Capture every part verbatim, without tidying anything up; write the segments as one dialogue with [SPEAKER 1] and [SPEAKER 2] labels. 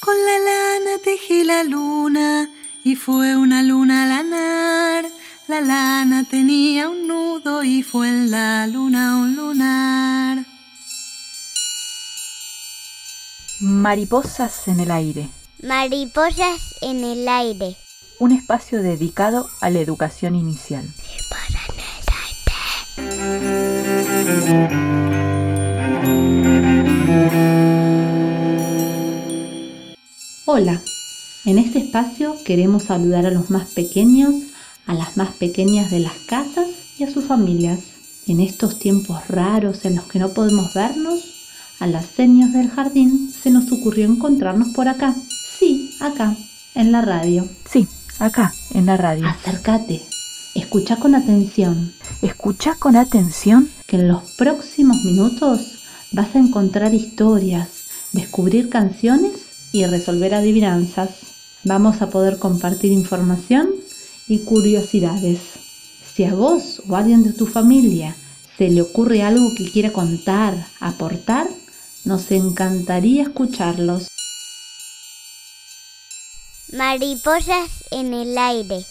[SPEAKER 1] Con la lana tejí la luna y fue una luna lanar. La lana tenía un nudo y fue en la luna un lunar.
[SPEAKER 2] Mariposas en el aire.
[SPEAKER 3] Mariposas en el aire.
[SPEAKER 2] Un espacio dedicado a la educación inicial.
[SPEAKER 4] Hola, en este espacio queremos saludar a los más pequeños, a las más pequeñas de las casas y a sus familias. En estos tiempos raros en los que no podemos vernos, a las señas del jardín se nos ocurrió encontrarnos por acá. Sí, acá, en la radio.
[SPEAKER 2] Sí, acá, en la radio.
[SPEAKER 4] Acércate, escucha con atención.
[SPEAKER 2] Escucha con atención
[SPEAKER 4] Que en los próximos minutos vas a encontrar historias, descubrir canciones y resolver adivinanzas. Vamos a poder compartir información y curiosidades. Si a vos o a alguien de tu familia se le ocurre algo que quiera contar, aportar, nos encantaría escucharlos.
[SPEAKER 3] Mariposas en el aire.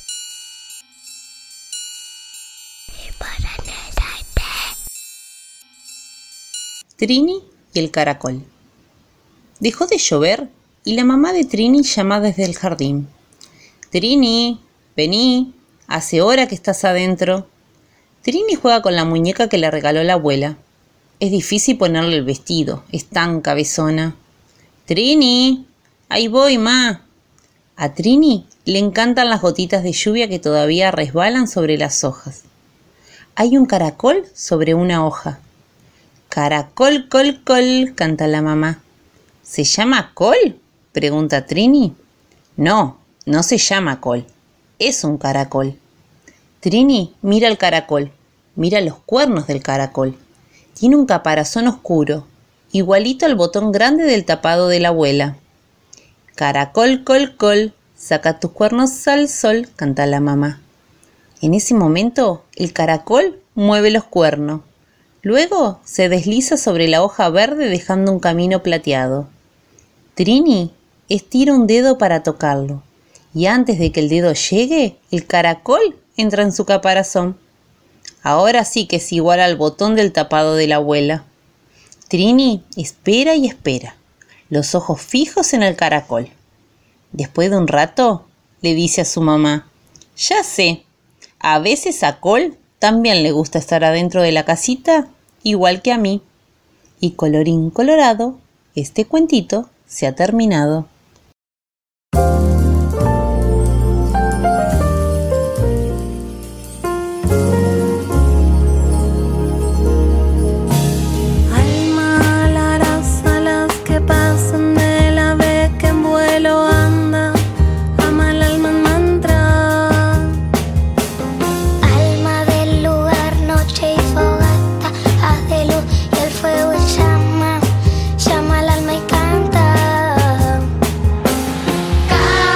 [SPEAKER 5] Trini y el caracol. Dejó de llover y la mamá de Trini llama desde el jardín. Trini, vení, hace hora que estás adentro. Trini juega con la muñeca que le regaló la abuela. Es difícil ponerle el vestido, es tan cabezona. Trini, ahí voy, ma. A Trini le encantan las gotitas de lluvia que todavía resbalan sobre las hojas. Hay un caracol sobre una hoja. Caracol, col, col, canta la mamá. ¿Se llama col?, pregunta Trini. No, no se llama col, es un caracol. Trini mira el caracol, mira los cuernos del caracol. Tiene un caparazón oscuro, igualito al botón grande del tapado de la abuela. Caracol, col, col, saca tus cuernos al sol, canta la mamá. En ese momento, el caracol mueve los cuernos. Luego se desliza sobre la hoja verde dejando un camino plateado. Trini estira un dedo para tocarlo, y antes de que el dedo llegue, el caracol entra en su caparazón. Ahora sí que es igual al botón del tapado de la abuela. Trini espera y espera, los ojos fijos en el caracol. Después de un rato, le dice a su mamá: ya sé, a veces a Col también le gusta estar adentro de la casita, igual que a mí. Y colorín colorado, este cuentito se ha terminado.
[SPEAKER 1] Alma, las alas que pasan del ave que en vuelo anda, ama el alma en mantra.
[SPEAKER 3] Alma del lugar, noche y fogata, haz de luz y el fuego llama, llama al alma y canta. Canta.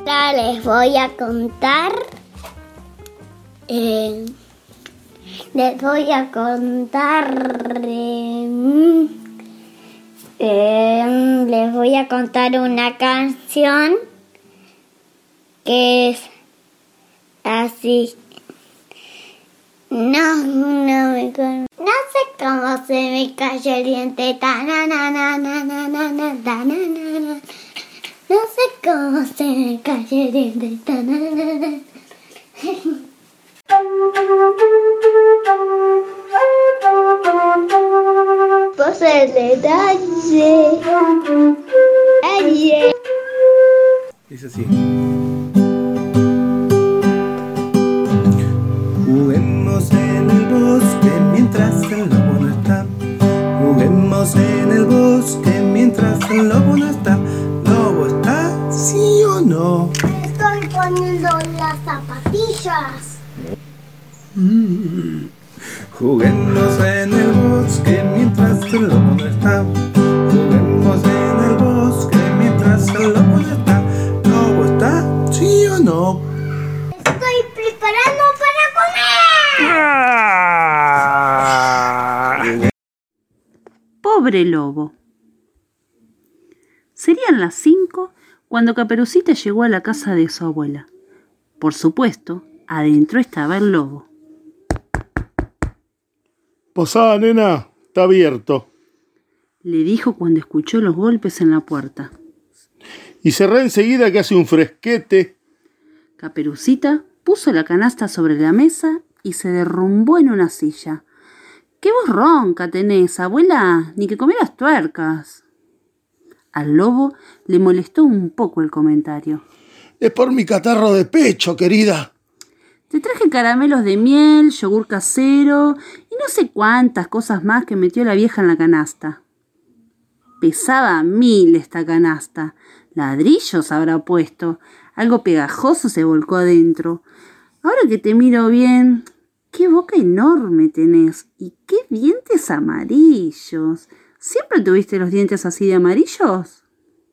[SPEAKER 3] Ahora les voy a contar. Eh, les voy a contar. Eh, eh, les voy a contar una canción que es así. No, no me con... No sé cómo se me cayó el diente. Ta, na, na, na, na, na, na, na, ta, na, na, na. No sé cómo se me cayó el diente. Ta, na, na, na. Pues el detalle. Ay,
[SPEAKER 6] Es así. Juguemos en el bosque mientras el lobo no está. Juguemos en el bosque mientras el lobo no está. ¿Lobo está? ¿Sí o no?
[SPEAKER 3] estoy poniendo las zapatillas.
[SPEAKER 6] Mm. Juguemos en el bosque mientras el lobo no está. Juguemos en el bosque mientras el lobo no está. ¿Lobo está? ¿Sí o no?
[SPEAKER 3] Estoy preparando para comer.
[SPEAKER 7] Pobre lobo. Serían las cinco cuando Caperucita llegó a la casa de su abuela. Por supuesto, adentro estaba el lobo.
[SPEAKER 8] Posá, nena, está abierto.
[SPEAKER 7] Le dijo cuando escuchó los golpes en la puerta.
[SPEAKER 8] Y cerrá enseguida que hace un fresquete.
[SPEAKER 7] Caperucita puso la canasta sobre la mesa y se derrumbó en una silla. ¿Qué voz ronca tenés, abuela? Ni que comieras tuercas. Al lobo le molestó un poco el comentario.
[SPEAKER 8] Es por mi catarro de pecho, querida.
[SPEAKER 7] Te traje caramelos de miel, yogur casero y no sé cuántas cosas más que metió la vieja en la canasta. Pesaba mil esta canasta. Ladrillos habrá puesto. Algo pegajoso se volcó adentro. Ahora que te miro bien, qué boca enorme tenés y qué dientes amarillos. ¿Siempre tuviste los dientes así de amarillos?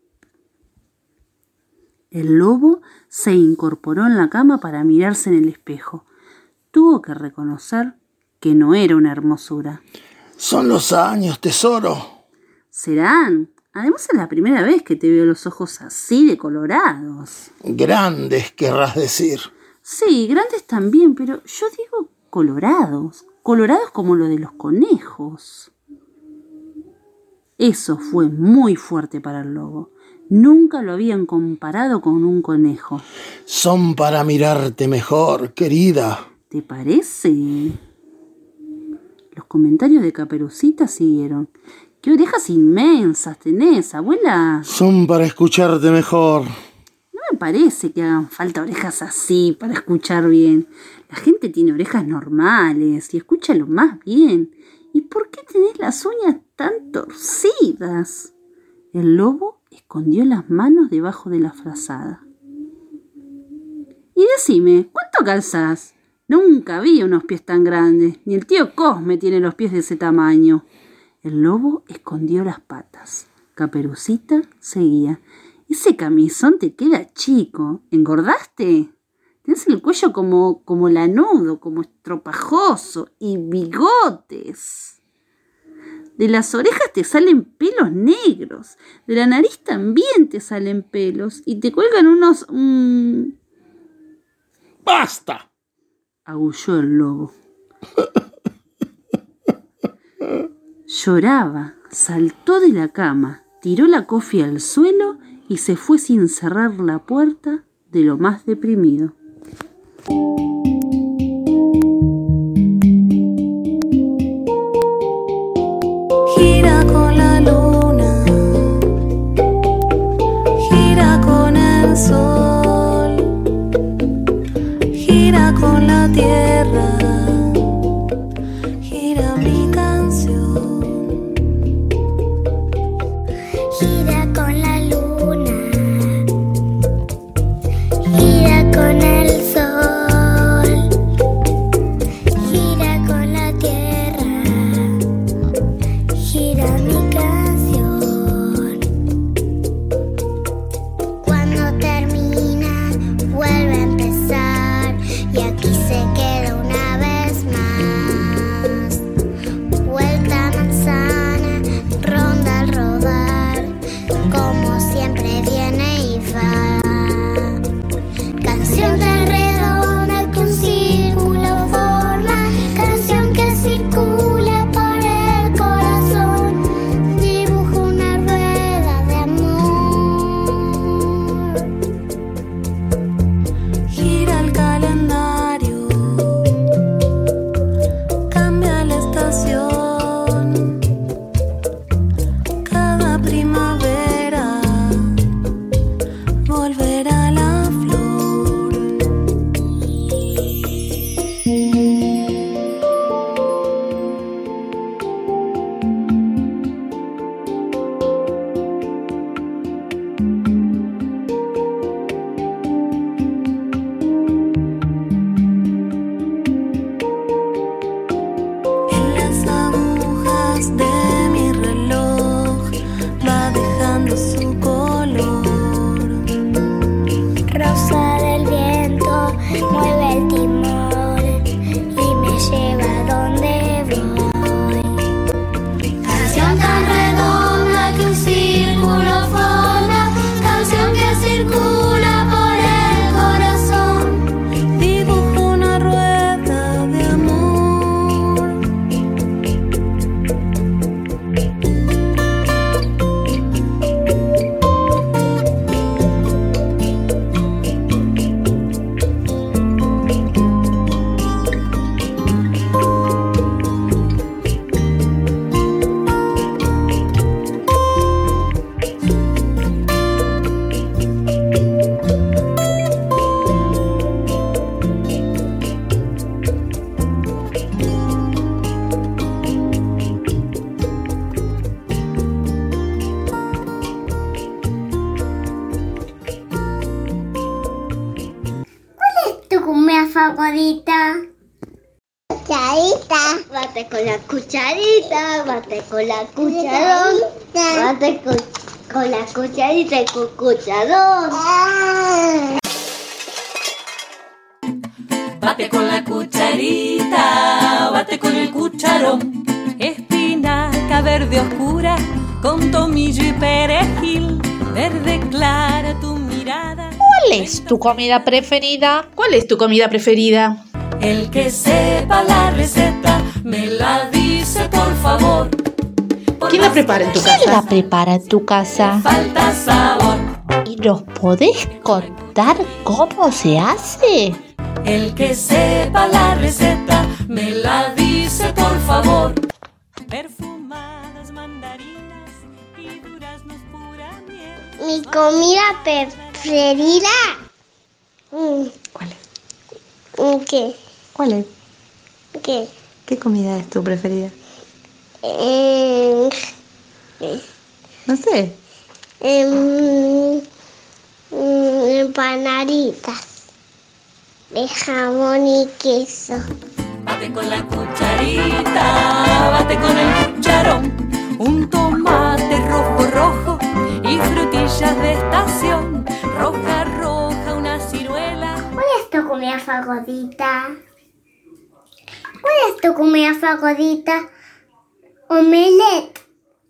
[SPEAKER 7] El lobo se incorporó en la cama para mirarse en el espejo. Tuvo que reconocer que no era una hermosura.
[SPEAKER 8] Son los años, tesoro.
[SPEAKER 7] Serán. Además es la primera vez que te veo los ojos así de colorados.
[SPEAKER 8] Grandes, querrás decir.
[SPEAKER 7] Sí, grandes también, pero yo digo colorados. Colorados como lo de los conejos. Eso fue muy fuerte para el lobo. Nunca lo habían comparado con un conejo.
[SPEAKER 8] Son para mirarte mejor, querida.
[SPEAKER 7] ¿Te parece? Los comentarios de Caperucita siguieron. ¡Qué orejas inmensas tenés, abuela!
[SPEAKER 8] Son para escucharte mejor.
[SPEAKER 7] No me parece que hagan falta orejas así para escuchar bien. La gente tiene orejas normales y escucha lo más bien. ¿Y por qué tenés las uñas tan torcidas? El lobo escondió las manos debajo de la frazada. Y decime, ¿cuánto calzás? Nunca vi unos pies tan grandes. Ni el tío Cosme tiene los pies de ese tamaño. El lobo escondió las patas. Caperucita seguía. Ese camisón te queda chico. ¿Engordaste? Tenés el cuello como, como lanudo, como estropajoso y bigotes. De las orejas te salen pelos negros. De la nariz también te salen pelos. Y te cuelgan unos... Um...
[SPEAKER 8] ¡Basta!,
[SPEAKER 7] aulló el lobo. Lloraba, saltó de la cama, tiró la cofia al suelo y se fue sin cerrar la puerta, de lo más deprimido.
[SPEAKER 1] Gira con la luna, gira con el sol, gira con la tierra, gira mi canción.
[SPEAKER 3] Gira con la luna, gira con el
[SPEAKER 1] atrás de mi reloj va dejando su color.
[SPEAKER 3] Rosa del viento mueve el timón y me lleva donde voy. Canción tan redonda que un círculo forma, canción que circula por el corazón.
[SPEAKER 1] Dibujo una rueda de amor.
[SPEAKER 3] ¿Tu comida favorita? Cucharita. Bate con la cucharita, bate con la cucharón. Bate con, con la cucharita y con cucharón.
[SPEAKER 9] Bate con la cucharita, bate con el cucharón. Espinaca verde oscura con tomillo y perejil. Verde clara tu mirada.
[SPEAKER 4] ¿Cuál es tu comida preferida? ¿Cuál es tu comida preferida?
[SPEAKER 9] El que sepa la receta me la dice por favor. Por
[SPEAKER 4] ¿Quién la prepara en tu casa? ¿Quién la prepara en tu casa?
[SPEAKER 9] Falta sabor.
[SPEAKER 4] ¿Y nos podés contar cómo se hace?
[SPEAKER 9] El que sepa la receta me la dice por favor. Perfumadas mandarinas y duraznos pura miel.
[SPEAKER 3] Mi comida preferida.
[SPEAKER 10] ¿Cuál es?
[SPEAKER 3] ¿Qué?
[SPEAKER 10] ¿Cuál es?
[SPEAKER 3] ¿Qué?
[SPEAKER 10] ¿Qué comida es tu preferida?
[SPEAKER 3] Eh,
[SPEAKER 10] No sé.
[SPEAKER 3] eh, empanaditas de jamón y queso.
[SPEAKER 9] Bate con la cucharita, bate con el cucharón. Un tomate rojo, rojo y frutillas de estación. Roja, roja, una ciruela.
[SPEAKER 3] ¿Cuál es tu comida favorita? ¿Cuál es tu comida favorita? Omelette.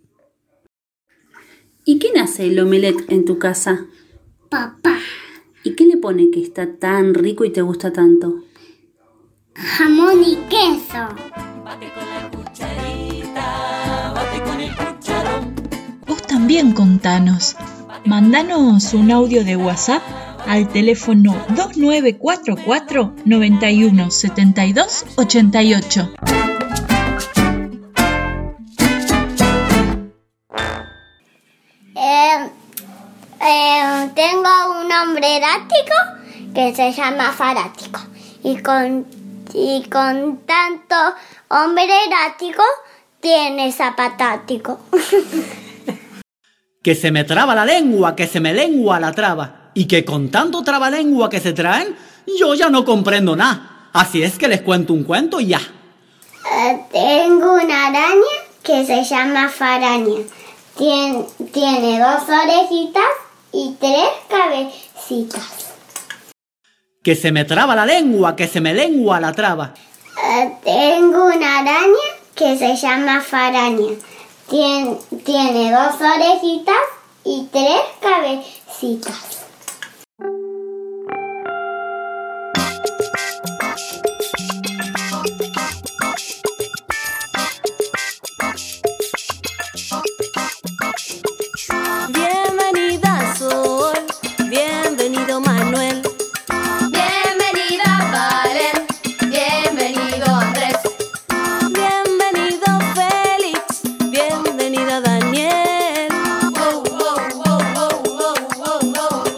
[SPEAKER 7] ¿Y quién hace el omelette en tu casa?
[SPEAKER 3] Papá.
[SPEAKER 7] ¿Y qué le pone que está tan rico y te gusta tanto?
[SPEAKER 3] Jamón y queso.
[SPEAKER 9] Bate con la cucharita, bate con el cucharón.
[SPEAKER 11] Vos también contanos. Mandanos un audio de WhatsApp al teléfono dos nueve cuatro cuatro, nueve uno siete dos, ocho ocho.
[SPEAKER 3] Eh, eh, tengo un hombre erático que se llama Farático. Y con, y con tanto hombre erático tiene zapatático.
[SPEAKER 12] Que se me traba la lengua, que se me lengua la traba. Y que con tanto trabalengua que se traen, yo ya no comprendo nada. Así es que les cuento un cuento y ya.
[SPEAKER 3] Eh, tengo una araña que se llama Faraña. Tien, tiene dos orejitas y tres cabecitas.
[SPEAKER 12] Que se me traba la lengua, que se me lengua la traba.
[SPEAKER 3] Eh, tengo una araña que se llama Faraña. Tien, tiene dos orejitas y tres cabecitas.
[SPEAKER 1] Bienvenida Sol, bienvenido Manuel.
[SPEAKER 13] Bienvenida Valen, bienvenido Andrés.
[SPEAKER 1] Bienvenido Félix, bienvenida Daniel.
[SPEAKER 13] Wow, wow, wow, wow, wow, wow, wow.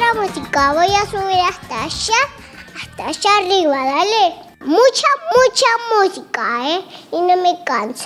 [SPEAKER 3] mucha música. Voy a subir hasta allá, hasta allá arriba, dale. Mucha, mucha música, ¿eh? Y no me canso.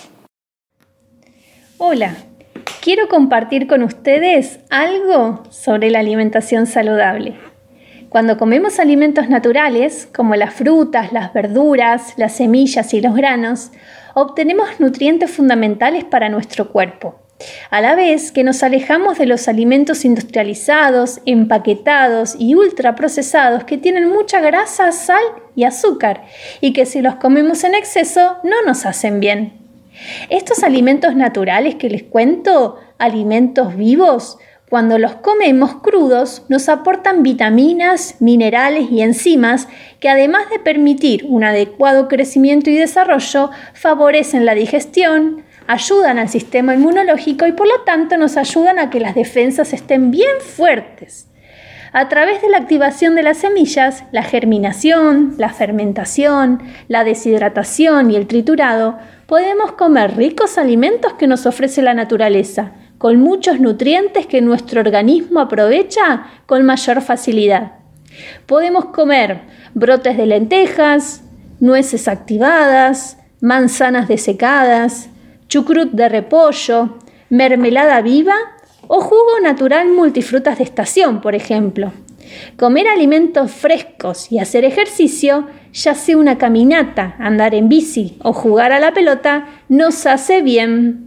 [SPEAKER 14] Hola, quiero compartir con ustedes algo sobre la alimentación saludable. Cuando comemos alimentos naturales, como las frutas, las verduras, las semillas y los granos, obtenemos nutrientes fundamentales para nuestro cuerpo, a la vez que nos alejamos de los alimentos industrializados, empaquetados y ultraprocesados que tienen mucha grasa, sal y azúcar, y que si los comemos en exceso no nos hacen bien. Estos alimentos naturales que les cuento, alimentos vivos, cuando los comemos crudos, nos aportan vitaminas, minerales y enzimas que, además de permitir un adecuado crecimiento y desarrollo, favorecen la digestión, ayudan al sistema inmunológico y por lo tanto nos ayudan a que las defensas estén bien fuertes. A través de la activación de las semillas, la germinación, la fermentación, la deshidratación y el triturado, podemos comer ricos alimentos que nos ofrece la naturaleza, con muchos nutrientes que nuestro organismo aprovecha con mayor facilidad. Podemos comer brotes de lentejas, nueces activadas, manzanas desecadas, chucrut de repollo, mermelada viva o jugo natural multifrutas de estación, por ejemplo. Comer alimentos frescos y hacer ejercicio, ya sea una caminata, andar en bici o jugar a la pelota, nos hace bien.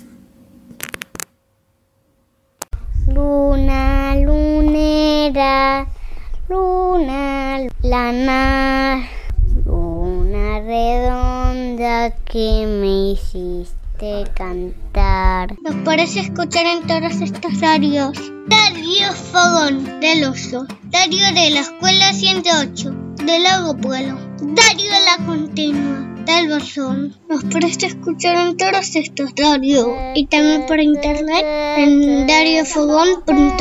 [SPEAKER 3] Luna, lunera, luna, lana, luna redonda que me hiciste cantar. ¿Nos parece escuchar en todos estos radios? Darío Fogón del Oso, Darío de la Escuela ciento ocho, del Lago Pueblo, Darío de la Continua, del Bolsón. Nos parece escuchar en todos estos radios y también por internet en dariofogón punto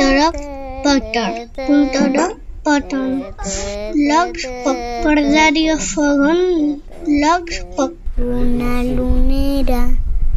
[SPEAKER 3] blogspot por Darío Fogón blogspot. Una lunera,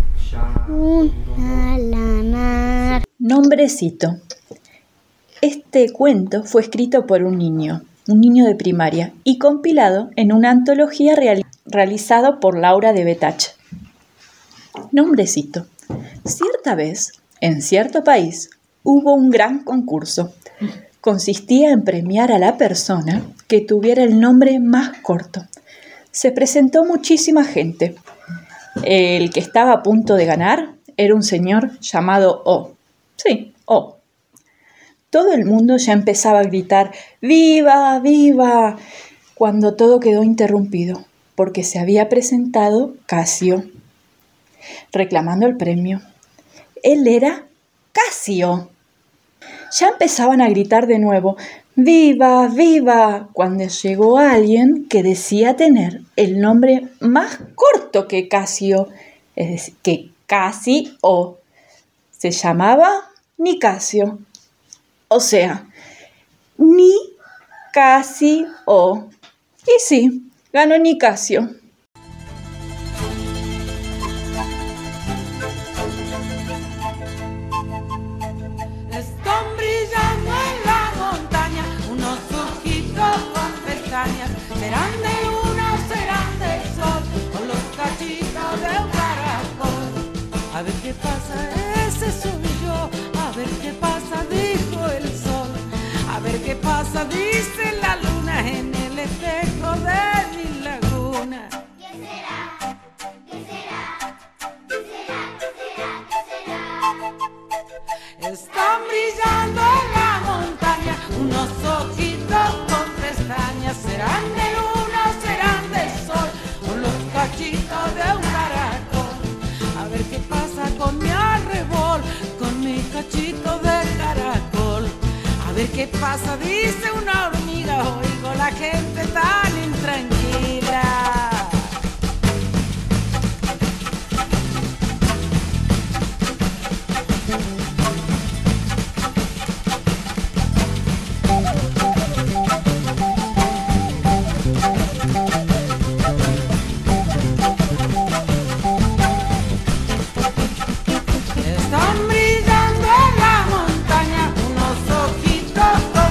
[SPEAKER 3] una lana.
[SPEAKER 2] Nombrecito. Este cuento fue escrito por un niño, un niño de primaria, y compilado en una antología real, realizada por Laura de Betach. Nombrecito. Cierta vez, en cierto país, hubo un gran concurso. Consistía en premiar a la persona que tuviera el nombre más corto. Se presentó muchísima gente. El que estaba a punto de ganar era un señor llamado O. Sí, O. Todo el mundo ya empezaba a gritar ¡Viva! ¡Viva! Cuando todo quedó interrumpido, porque se había presentado Casio, reclamando el premio. Él era Casio. Ya empezaban a gritar de nuevo ¡Viva! ¡Viva! Cuando llegó alguien que decía tener el nombre más corto que Casio, es decir, que Casio. Se llamaba Nicasio. O sea, ni casi o. Y sí, ganó Nicasio.
[SPEAKER 15] Están brillando en la montaña unos ojitos con pestañas. Serán de luna o serán del sol, o los cachitos de un caracol. A ver qué pasa, ese soy yo. A ver qué pasa, dijo el sol. A ver qué pasa, dice la luna en el espejo de mi laguna. ¿Qué será? ¿Qué será? ¿Qué será? ¿Qué será? ¿Qué será? Están brillando en la montaña unos ojitos con pestañas. Serán de luna o serán de sol, o los cachitos de un caracol. A ver qué pasa con mi arrebol, con mi cachito de caracol. A ver qué pasa, dice una hormiga, oigo la gente tan intranquila. Están brillando en la montaña unos ojitos con